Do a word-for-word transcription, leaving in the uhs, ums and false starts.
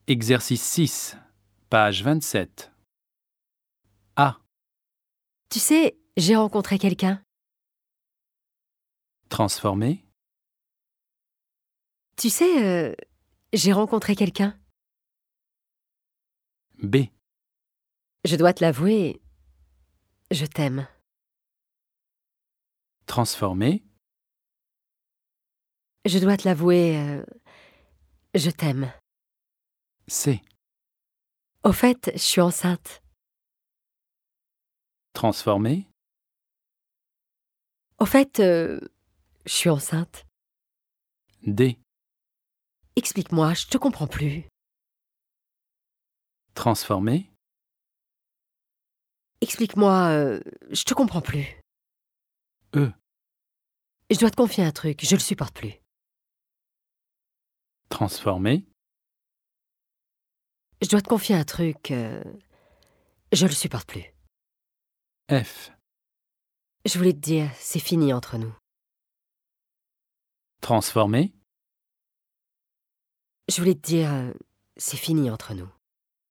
Exercice six, page vingt-sept. A. Tu sais, j'ai rencontré quelqu'un. Transformer. Tu sais, euh, j'ai rencontré quelqu'un. B. Je dois te l'avouer, je t'aime. Transformer. Je dois te l'avouer, euh, je t'aime. C. Au fait, je suis enceinte. Transformer. Au fait, euh, je suis enceinte. D. Explique-moi, je te comprends plus. Transformer. Explique-moi, euh, je te comprends plus. E. Je dois te confier un truc, je le supporte plus. Transformer. Je dois te confier un truc, euh, je le supporte plus. F. Je voulais te dire, c'est fini entre nous. Transformer. Je voulais te dire, euh, c'est fini entre nous.